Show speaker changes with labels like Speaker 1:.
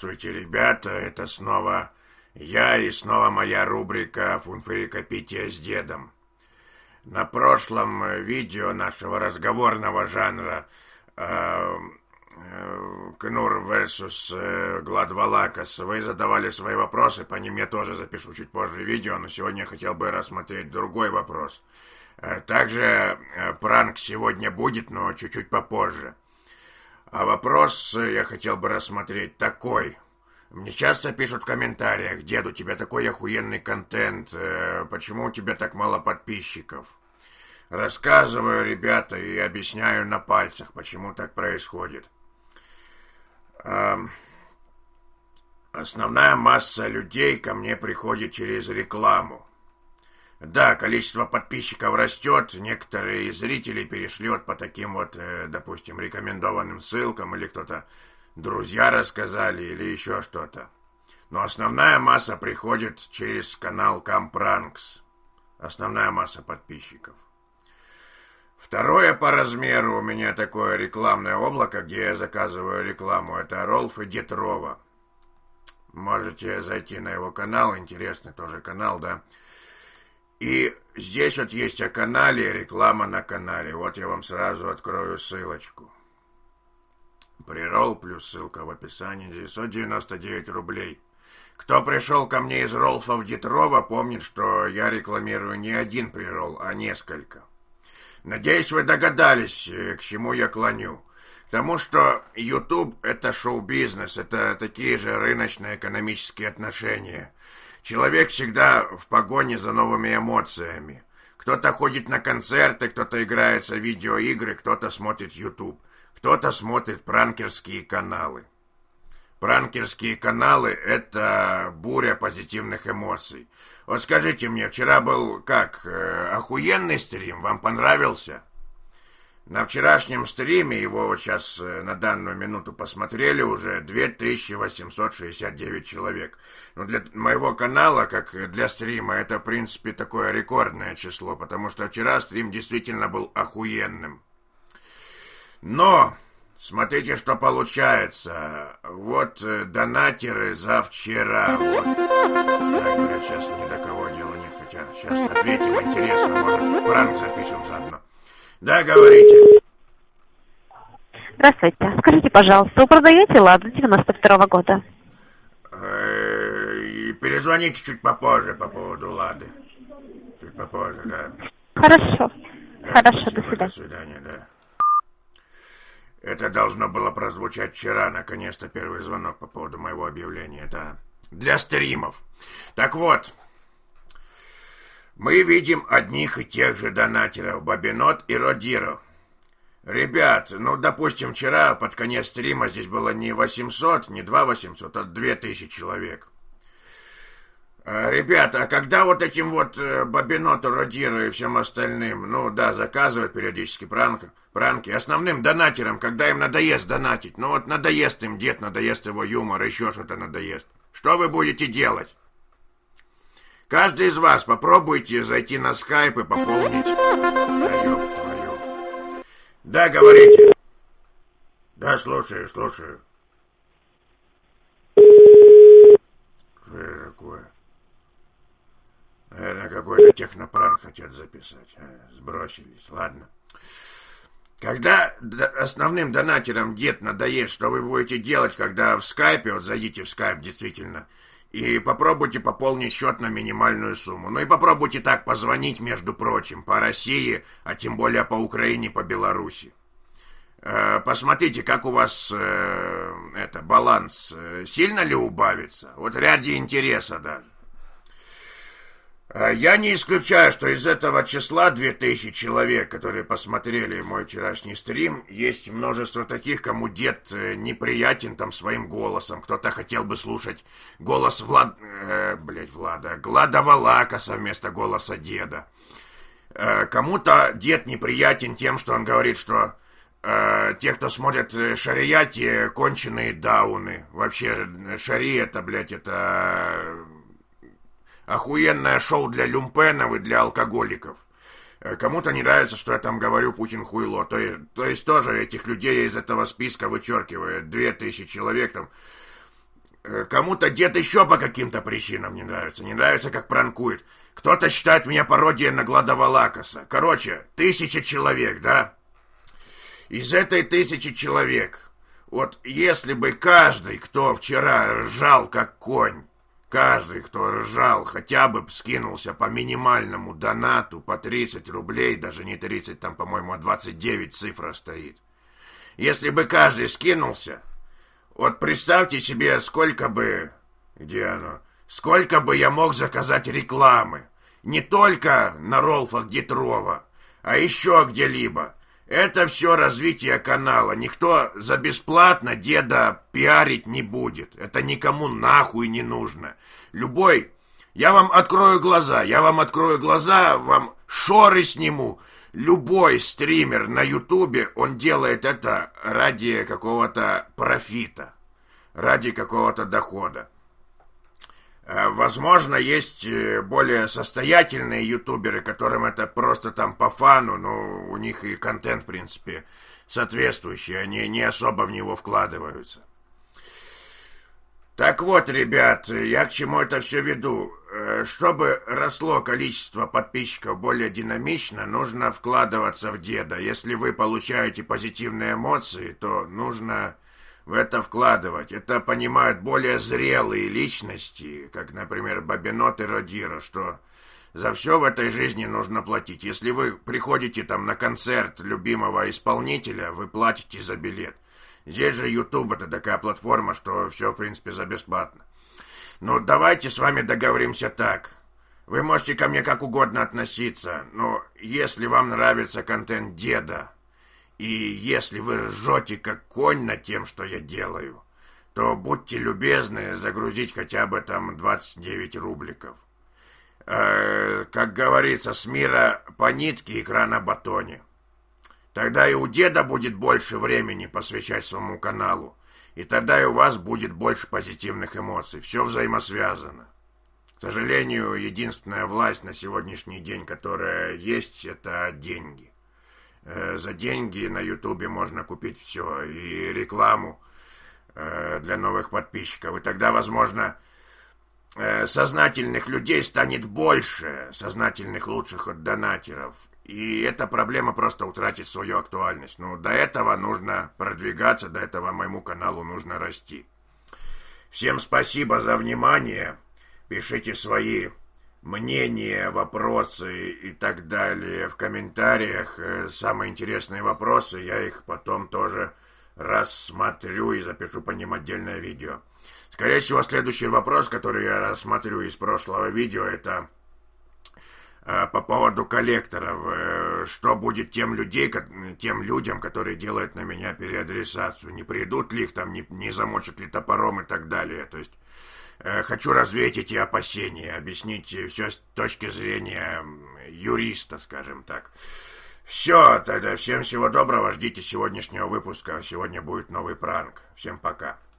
Speaker 1: Здравствуйте, ребята, это снова я и снова моя рубрика «Фунфырикопитие с дедом». На прошлом видео нашего разговорного жанра Кнур vs Гладвалакас вы задавали свои вопросы, по ним я тоже запишу чуть позже видео, но сегодня я хотел бы рассмотреть другой вопрос. Также пранк сегодня будет, но чуть-чуть попозже. А вопрос я хотел бы рассмотреть такой. Мне часто пишут в комментариях: дед, у тебя такой охуенный контент, почему у тебя так мало подписчиков? Рассказываю, ребята, и объясняю на пальцах, почему так происходит. Основная масса людей ко мне приходит через рекламу. Да, количество подписчиков растет, некоторые зрители перешли по таким вот, допустим, рекомендованным ссылкам, или кто-то, друзья рассказали, или еще что-то. Но основная масса приходит через канал Кампранкс. Основная масса подписчиков. Второе по размеру у меня такое рекламное облако, где я заказываю рекламу, это Ролф и Дед Рова. Можете зайти на его канал, интересный тоже канал, да. И здесь вот есть о канале, реклама на канале. Вот я вам сразу открою ссылочку. Прирол плюс ссылка в описании, 999 рублей. Кто пришел ко мне из Ролфов Детрова, помнит, что я рекламирую не один прирол, а несколько. Надеюсь, вы догадались, к чему я клоню. К тому, что YouTube — это шоу-бизнес, это такие же рыночно-экономические отношения. Человек всегда в погоне за новыми эмоциями. Кто-то ходит на концерты, кто-то играется в видеоигры, кто-то смотрит YouTube, кто-то смотрит пранкерские каналы. Пранкерские каналы — это буря позитивных эмоций. Вот скажите мне, вчера был охуенный стрим, вам понравился? На вчерашнем стриме, его вот сейчас на данную минуту посмотрели уже 2869 человек. Но для моего канала, как для стрима, это, в принципе, такое рекордное число, потому что вчера стрим действительно был охуенным. Но смотрите, что получается. Вот донатеры за вчера. Вот. Так, сейчас ни до кого дела нет, хотя сейчас ответим, интересно, может, пранк запишем заодно. Да, говорите.
Speaker 2: Здравствуйте. Скажите, пожалуйста, вы продаете «Ладу» 92-го года?
Speaker 1: Перезвоните чуть попозже по поводу «Лады». Чуть попозже, да.
Speaker 2: Хорошо.
Speaker 1: Да,
Speaker 2: хорошо,
Speaker 1: спасибо,
Speaker 2: до свидания.
Speaker 1: До свидания, да. Это должно было прозвучать вчера, наконец-то, первый звонок по поводу моего объявления, да. Для стримов. Так вот. Мы видим одних и тех же донатеров, Бабинот и Родиро. Ребят, допустим, вчера под конец стрима здесь было не 800, не 2800, а 2000 человек. Ребята, а когда вот этим вот Бабиноту, Родиро и всем остальным, заказывают периодически пранки, основным донатерам, когда им надоест донатить, надоест им дед, надоест его юмор, еще что-то надоест. Что вы будете делать? Каждый из вас попробуйте зайти на скайп и пополнить. Да, говорите. Да, слушаю. Что это такое? Наверное, какой-то технопранк хотят записать. Сбросились, ладно. Когда основным донатерам дед надоест, что вы будете делать, когда в скайпе, вот зайдите в скайп действительно, и попробуйте пополнить счет на минимальную сумму. И попробуйте так позвонить, между прочим, по России, а тем более по Украине, по Беларуси. Посмотрите, как у вас баланс, сильно ли убавится? Вот ради интереса даже. Я не исключаю, что из этого числа 2000 человек, которые посмотрели мой вчерашний стрим, есть множество таких, кому дед неприятен своим голосом. Кто-то хотел бы слушать голос Гладвалакаса вместо голоса деда. Кому-то дед неприятен тем, что он говорит, что те, кто смотрят шарияти, конченые дауны. Вообще, шари это охуенное шоу для люмпенов и для алкоголиков. Кому-то не нравится, что я там говорю «Путин хуйло». То есть тоже этих людей из этого списка вычеркиваю. 2000 человек там. Кому-то дед еще по каким-то причинам не нравится. Не нравится, как пранкует. Кто-то считает меня пародией на Гладовалакаса. Короче, 1000 человек, да? Из этой 1000 человек, вот если бы каждый, кто вчера ржал как конь, каждый, кто ржал, хотя бы скинулся по минимальному донату, по 30 рублей, даже не 30, там, по-моему, 29 цифра стоит. Если бы каждый скинулся, вот представьте себе, сколько бы... Где оно? Сколько бы я мог заказать рекламы. Не только на Ролфах Гитрова, а еще где-либо. Это все развитие канала. Никто за бесплатно деда пиарить не будет. Это никому нахуй не нужно. Любой... Я вам открою глаза, вам шоры сниму. Любой стример на Ютубе, он делает это ради какого-то профита, ради какого-то дохода. Возможно, есть более состоятельные ютуберы, которым это просто там по фану, но у них и контент, в принципе, соответствующий, они не особо в него вкладываются. Так вот, ребят, я к чему это все веду? Чтобы росло количество подписчиков более динамично, нужно вкладываться в деда. Если вы получаете позитивные эмоции, то нужно в это вкладывать. Это понимают более зрелые личности, как, например, Бабинот и Родира, что за все в этой жизни нужно платить. Если вы приходите там на концерт любимого исполнителя, вы платите за билет. Здесь же YouTube — это такая платформа, что все, в принципе, за бесплатно. Ну, давайте с вами договоримся так. Вы можете ко мне как угодно относиться, но если вам нравится контент деда, и если вы ржете как конь над тем, что я делаю, то будьте любезны загрузить хотя бы там 29 рубликов. Как говорится, с мира по нитке, икра на батоне. Тогда и у деда будет больше времени посвящать своему каналу. И тогда и у вас будет больше позитивных эмоций. Все взаимосвязано. К сожалению, единственная власть на сегодняшний день, которая есть, это деньги. За деньги на Ютубе можно купить все. И рекламу для новых подписчиков. И тогда, возможно, сознательных людей станет больше. Сознательных лучших от донатеров. И эта проблема просто утратит свою актуальность. Но до этого нужно продвигаться, до этого моему каналу нужно расти. Всем спасибо за внимание. Пишите свои мнения, вопросы и так далее в комментариях. Самые интересные вопросы, я их потом тоже рассмотрю и запишу по ним отдельное видео. Скорее всего, следующий вопрос, который я рассмотрю из прошлого видео, это... по поводу коллекторов, что будет тем людям, которые делают на меня переадресацию, не придут ли их там, не замочат ли топором и так далее. То есть хочу развеять эти опасения, объяснить все с точки зрения юриста, скажем так. Все, тогда всем всего доброго, ждите сегодняшнего выпуска, сегодня будет новый пранк. Всем пока.